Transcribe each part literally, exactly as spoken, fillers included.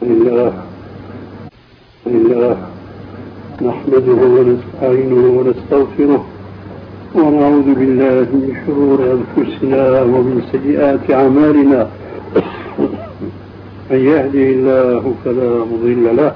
لله لله نحمده ونستعينه ونستغفره ونعوذ بالله من شرور أنفسنا ومن سيئات أعمالنا. من يهده الله فلا مضل له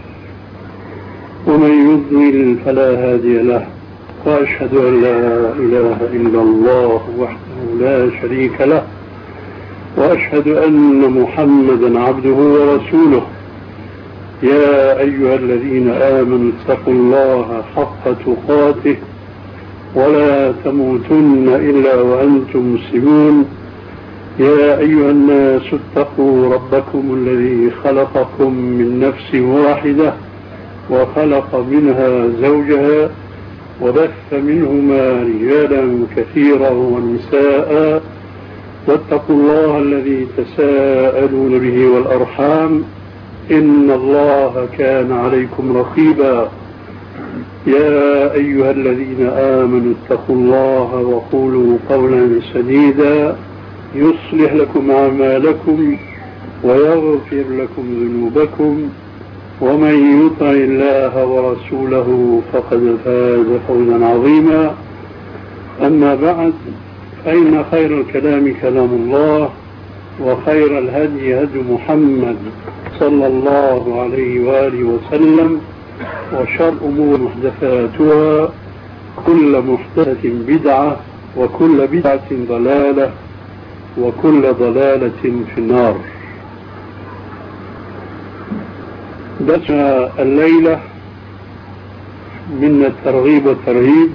ومن يضلل فلا هادي له، وأشهد أن لا إله إلا الله وحده لا شريك له، وأشهد أن محمدا عبده ورسوله. يا أيها الذين آمنوا اتقوا الله حق تقاته ولا تموتن إلا وأنتم مسلمون. يا أيها الناس اتقوا ربكم الذي خلقكم من نفس واحدة وخلق منها زوجها وبث منهما رجالا كثيرا ونساء، واتقوا الله الذي تساءلون به والأرحام إن الله كان عليكم رقيبا. يا أيها الذين آمنوا اتقوا الله وقولوا قولا سديدا يصلح لكم أعمالكم ويغفر لكم ذنوبكم، ومن يطع الله ورسوله فقد فاز فوزا عظيما. أما بعد، فإن خير الكلام كلام الله، وخير الهدي هدي محمد صلى الله عليه وآله وسلم، وشر الأمور محدثاتها، كل محدثة بدعة، وكل بدعة ضلالة، وكل ضلالة في النار. درسنا الليلة من الترغيب والترهيب،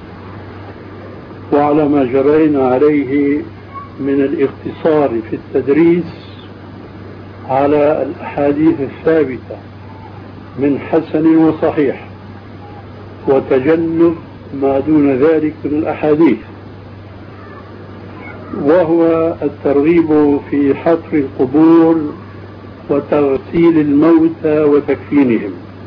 وعلى ما جرينا عليه من الاقتصار في التدريس على الأحاديث الثابتة من حسن وصحيح، وتجنب ما دون ذلك من الأحاديث، وهو الترغيب في حفر القبور وتغسيل الموتى وتكفينهم.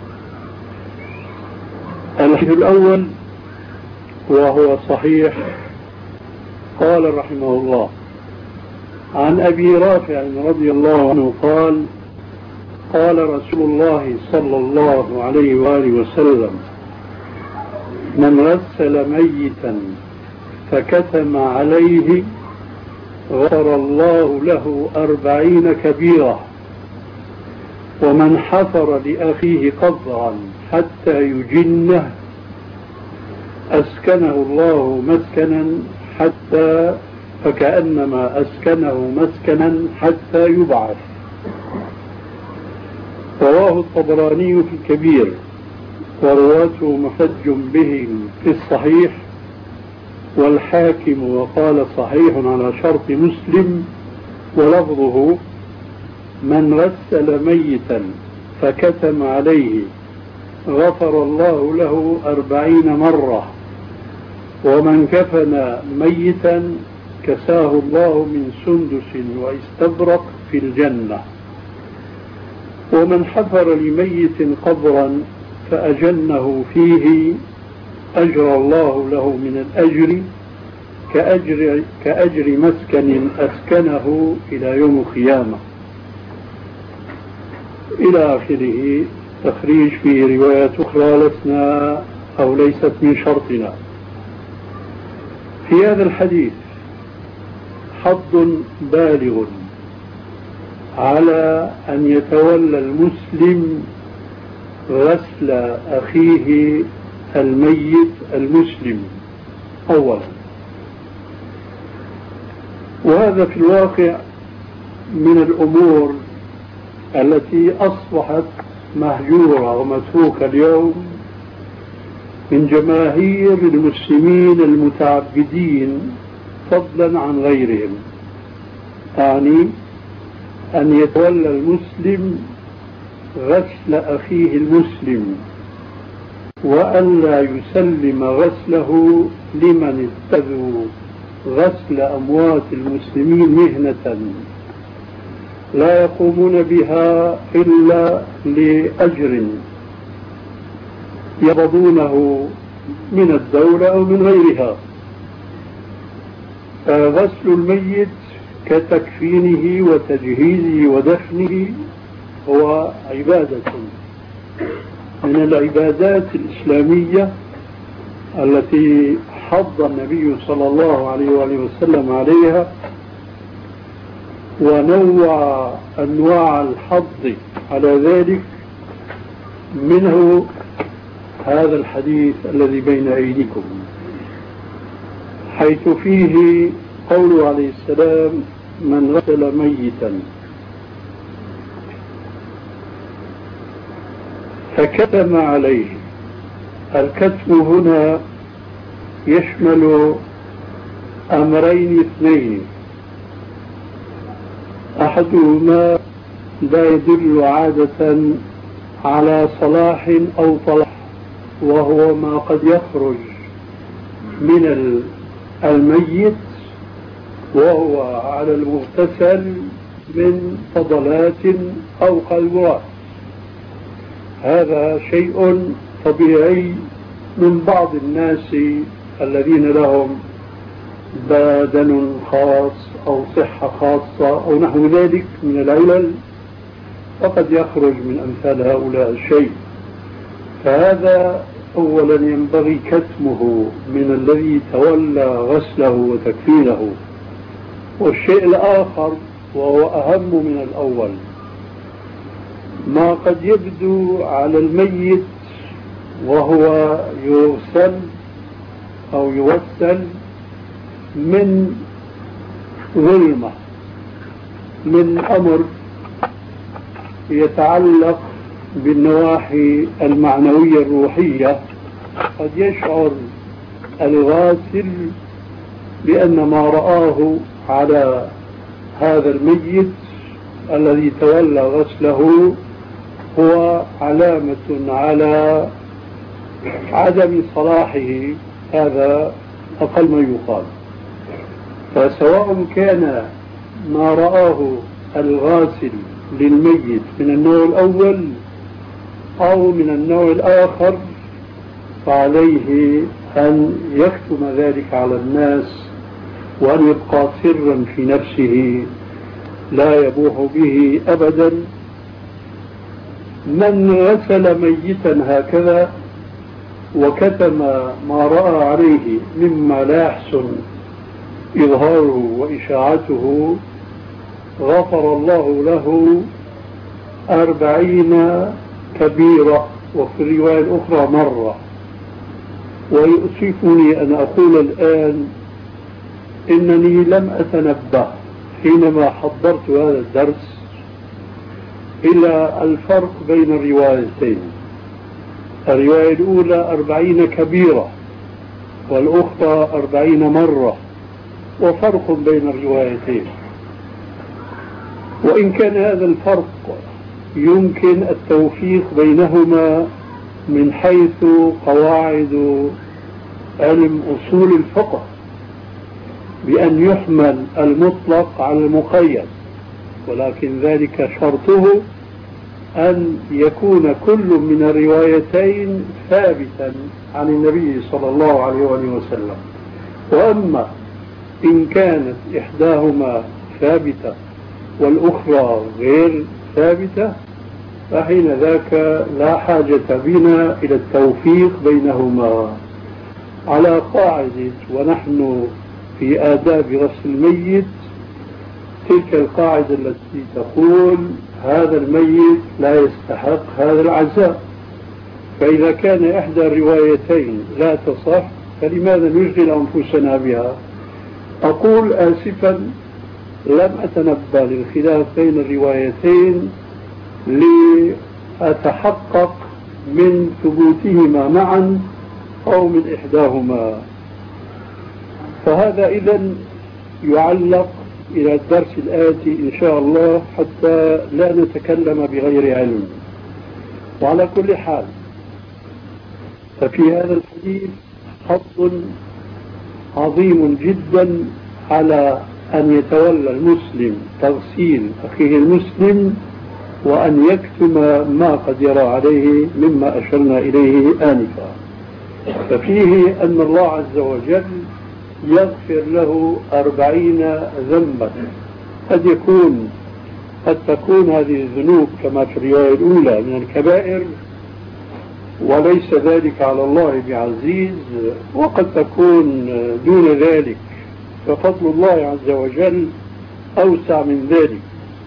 الحديث الأول وهو صحيح، قال رحمه الله عن أبي رافع رضي الله عنه قال: قال رسول الله صلى الله عليه وآله وسلم: من غسل ميتا فكتم عليه غفر الله له أربعين كبيرة، ومن حفر لأخيه قبرا حتى يجنه أسكنه الله مسكنا حتى فكأنما أسكنه مسكنا حتى يبعث. رواه الطبراني في الكبير، ورواته محتج به في الصحيح، والحاكم وقال صحيح على شرط مسلم، ولفظه: من غسل ميتا فكتم عليه غفر الله له أربعين مرة، ومن كفن ميتا كساه الله من سندس واستبرق في الجنة، ومن حفر لميت قبرا فأجنه فيه أجر الله له من الأجر كأجر, كأجر مسكن أسكنه إلى يوم القيامة، إلى آخره. تخريج في روايات أخرى لسنا أو ليست من شرطنا. في هذا الحديث حض بالغ على أن يتولى المسلم غسل أخيه الميت المسلم أولا، وهذا في الواقع من الأمور التي أصبحت مهجورة ومتروكة اليوم من جماهير المسلمين المتعبدين فضلا عن غيرهم. يعني أن يتولى المسلم غسل أخيه المسلم، وألا يسلم غسله لمن اتخذوا غسل أموات المسلمين مهنة لا يقومون بها إلا لأجر يقبضونه من الدولة أو من غيرها. فغسل الميت كتكفينه وتجهيزه ودفنه هو عبادة من العبادات الإسلامية التي حض النبي صلى الله عليه وآله وسلم عليها، ونوع أنواع الحض على ذلك، منه هذا الحديث الذي بين أيديكم، حيث فيه قوله عليه السلام: من غسل ميتا فكتم عليه. الكتم هنا يشمل أمرين اثنين، أحدهما لا يدل عادة على صلاح أو طلاح، وهو ما قد يخرج من الميت وهو على المغتسل من فضلات أو قلوات. هذا شيء طبيعي من بعض الناس الذين لهم بدن خاص أو صحة خاصة أو نحو ذلك من العلل، فقد يخرج من أمثال هؤلاء الشيء. فهذا أولا ينبغي كتمه من الذي تولى غسله وتكفينه. والشيء الآخر وهو أهم من الأول، ما قد يبدو على الميت وهو يغسل أو يوسل من ظلمة، من أمر يتعلق بالنواحي المعنوية الروحية. قد يشعر الغاسل بأن ما رآه على هذا الميت الذي تولى غسله هو علامة على عدم صلاحه، هذا أقل ما يقال. فسواء كان ما رآه الغاسل للميت من النوع الأول أو من النوع الآخر، فعليه أن يكتم ذلك على الناس، وأن يبقى سرا في نفسه لا يبوح به أبدا. من غسل ميتا هكذا وكتم ما رأى عليه مما لا يحسن إظهاره وإشاعته، غفر الله له أربعين كبيرة، وفي الرواية الأخرى مرة. ويؤسفني أن أقول الآن إنني لم أتنبه حينما حضرت هذا الدرس إلى الفرق بين الروايتين. الرواية الأولى أربعين كبيرة والأخرى أربعين مرة، وفرق بين الروايتين. وإن كان هذا الفرق يمكن التوفيق بينهما من حيث قواعد علم أصول الفقه، بأن يحمل المطلق على المقيد، ولكن ذلك شرطه أن يكون كل من الروايتين ثابتا عن النبي صلى الله عليه وسلم. وأما إن كانت إحداهما ثابتة والأخرى غير ثابتة، فحين ذاك لا حاجة بنا إلى التوفيق بينهما، على قاعدة ونحن في آداب غسل الميت، تلك القاعدة التي تقول هذا الميت لا يستحق هذا العزاء. فإذا كان إحدى الروايتين لا تصح، فلماذا نشغل أنفسنا بها؟ أقول آسفا لم أتنبه للخلاف بين الروايتين لأتحقق من ثبوتهما معا أو من إحداهما. فهذا إذن يعلق إلى الدرس الآتي إن شاء الله، حتى لا نتكلم بغير علم. وعلى كل حال، ففي هذا الحديث حظ عظيم جدا على أن يتولى المسلم تغسيل أخيه المسلم، وأن يكتم ما قد يرى عليه مما أشرنا إليه آنفا. ففيه أن الله عز وجل يغفر له أربعين ذنبا. قد يكون قد تكون هذه الذنوب كما في الرواية الأولى من الكبائر وليس ذلك على الله بعزيز، وقد تكون دون ذلك، ففضل الله عز وجل أوسع من ذلك.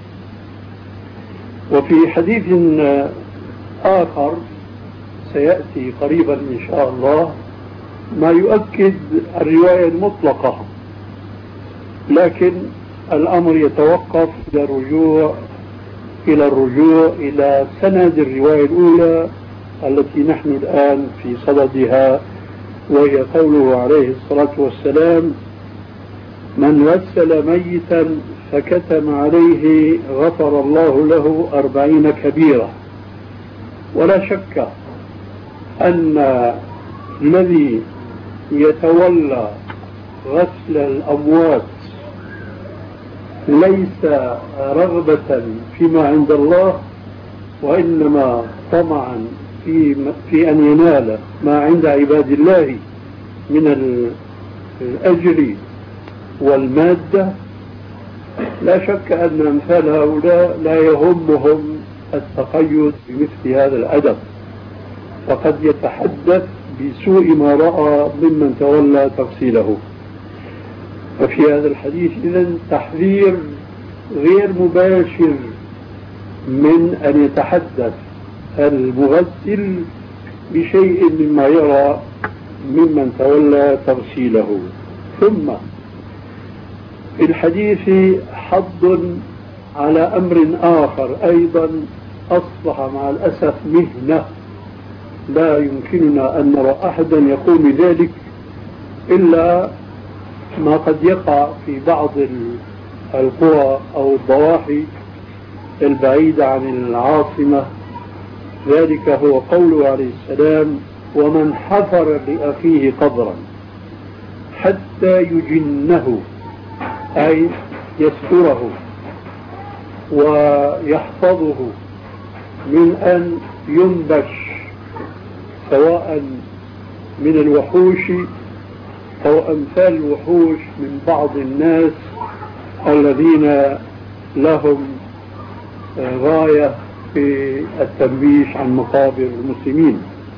وفي حديث آخر سيأتي قريبا إن شاء الله ما يؤكد الرواية المطلقة، لكن الأمر يتوقف إلى الرجوع إلى الرجوع إلى سند الرواية الأولى التي نحن الآن في صددها، وهي قوله عليه الصلاة والسلام: من غسل ميتا فكتم عليه غفر الله له أربعين كبيرة. ولا شك أن الذي يتولى غسل الأموات ليس رغبة فيما عند الله، وإنما طمعا في, في أن ينال ما عند عباد الله من الأجر والمادة، لا شك أن أمثال هؤلاء لا يهمهم التقيد بمثل هذا الأدب، فقد يتحدث بسوء ما رأى ممن تولى تغسيله. ففي هذا الحديث إذن تحذير غير مباشر من أن يتحدث المغسل بشيء مما يرى ممن تولى تغسيله. ثم في الحديث حض على أمر آخر أيضا أصبح مع الأسف مهنة لا يمكننا أن نرى أحدا يقوم بذلك إلا ما قد يقع في بعض القرى أو الضواحي البعيدة عن العاصمة. ذلك هو قوله عليه السلام: ومن حفر لأخيه قبرا حتى يجنه، أي يستره ويحفظه من أن ينبش سواء من الوحوش أو أمثال الوحوش من بعض الناس الذين لهم غاية في التنبيش عن مقابر المسلمين.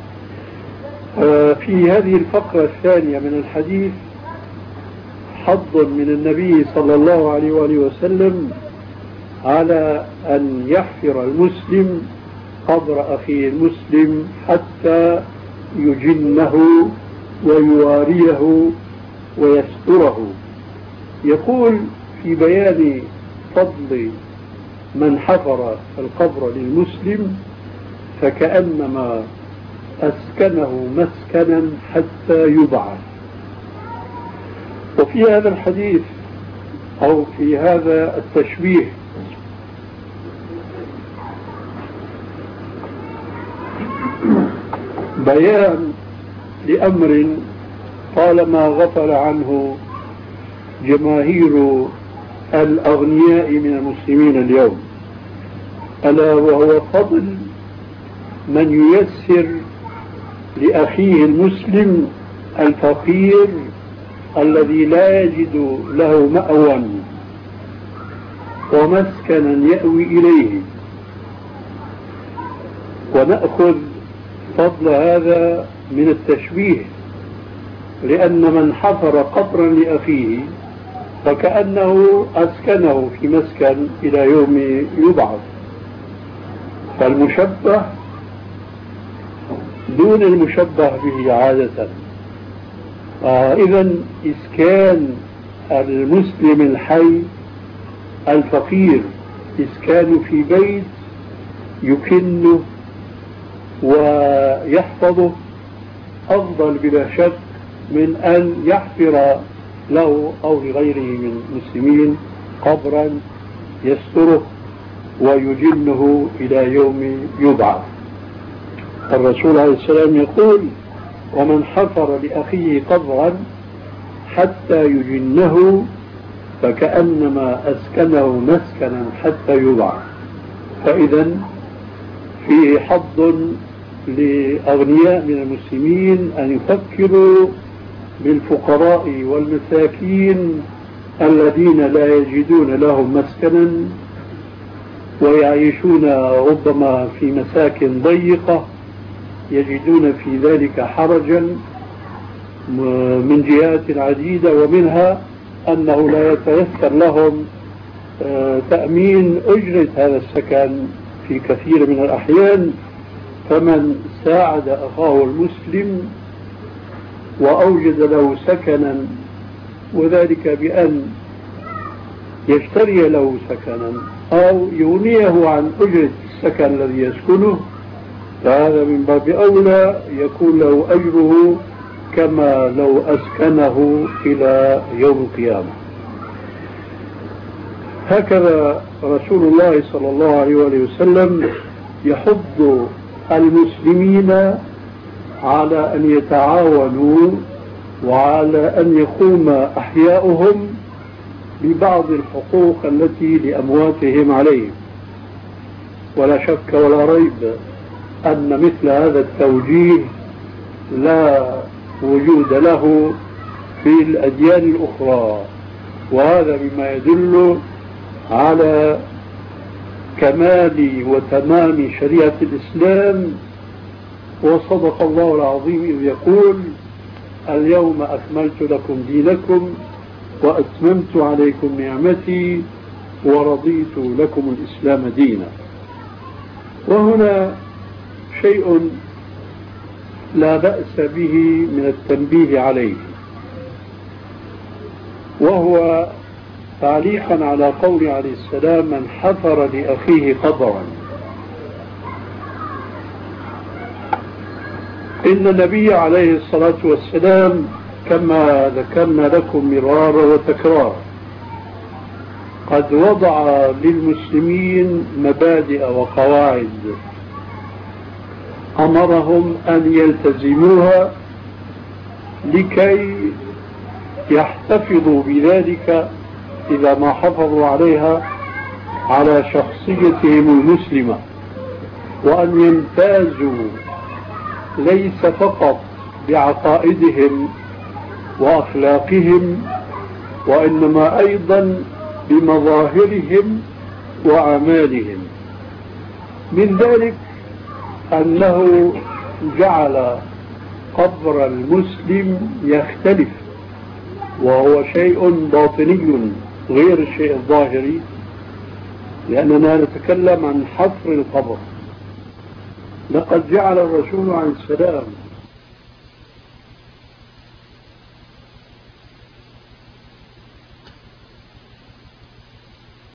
في هذه الفقرة الثانية من الحديث حض من النبي صلى الله عليه وآله وسلم على أن يحفر المسلم قبر أخيه المسلم حتى يجنه ويواريه ويستره. يقول في بيان فضل من حفر القبر للمسلم: فكأنما أسكنه مسكنا حتى يبعث. وفي هذا الحديث أو في هذا التشبيه بيان لأمر طالما غفل عنه جماهير الأغنياء من المسلمين اليوم، ألا وهو فضل من ييسر لأخيه المسلم الفقير الذي لا يجد له مأوى ومسكنا يأوي إليه. ونأخذ فضل هذا من التشبيه، لأن من حفر قبرا لأخيه فكأنه أسكنه في مسكن إلى يوم يبعث، فالمشبه دون المشبه به عادة. آه إذن إسكان المسلم الحي الفقير إسكانه في بيت يكنه ويحفظه أفضل بلا شك من أن يحفر له أو لغيره من المسلمين قبرا يستره ويجنه إلى يوم يبعث. الرسول عليه السلام يقول: ومن حفر لأخيه قبرا حتى يجنه فكأنما أسكنه مسكنا حتى يبعث. فإذا فيه حظ لأغنياء من المسلمين أن يفكروا بالفقراء والمساكين الذين لا يجدون لهم مسكنا ويعيشون ربما في مساكن ضيقة يجدون في ذلك حرجا من جهات عديدة، ومنها أنه لا يتيسر لهم تأمين أجرة هذا السكن في كثير من الأحيان. فمن ساعد أخاه المسلم وأوجد له سكنا، وذلك بأن يشتري له سكنا أو يغنيه عن أجرة السكن الذي يسكنه، فهذا من باب أولى يكون له أجره كما لو أسكنه إلى يوم القيامة. هكذا رسول الله صلى الله عليه وسلم يحض المسلمين على أن يتعاونوا وعلى أن يقوم أحياؤهم ببعض الحقوق التي لأمواتهم عليهم. ولا شك ولا ريب أن مثل هذا التوجيه لا وجود له في الأديان الأخرى، وهذا بما يدل على كمال وتمام شريعة الإسلام. وصدق الله العظيم إذ يقول: اليوم أكملت لكم دينكم وأتممت عليكم نعمتي ورضيت لكم الإسلام دينا. وهنا شيء لا بأس به من التنبيه عليه، وهو تعليقا على قول عليه السلام: من حفر لأخيه قبرا. إن النبي عليه الصلاة والسلام كما ذكرنا لكم مرارا وتكرارا قد وضع للمسلمين مبادئ وقواعد أمرهم أن يلتزموها لكي يحتفظوا بذلك إذا ما حافظوا عليها على شخصيتهم المسلمة، وأن يمتازوا ليس فقط بعقائدهم وأخلاقهم، وإنما أيضا بمظاهرهم وأعمالهم. من ذلك أنه جعل قبر المسلم يختلف، وهو شيء باطني غير الشيء الظاهري، لأننا نتكلم عن حفر القبر. لقد جعل الرسول عليه السلام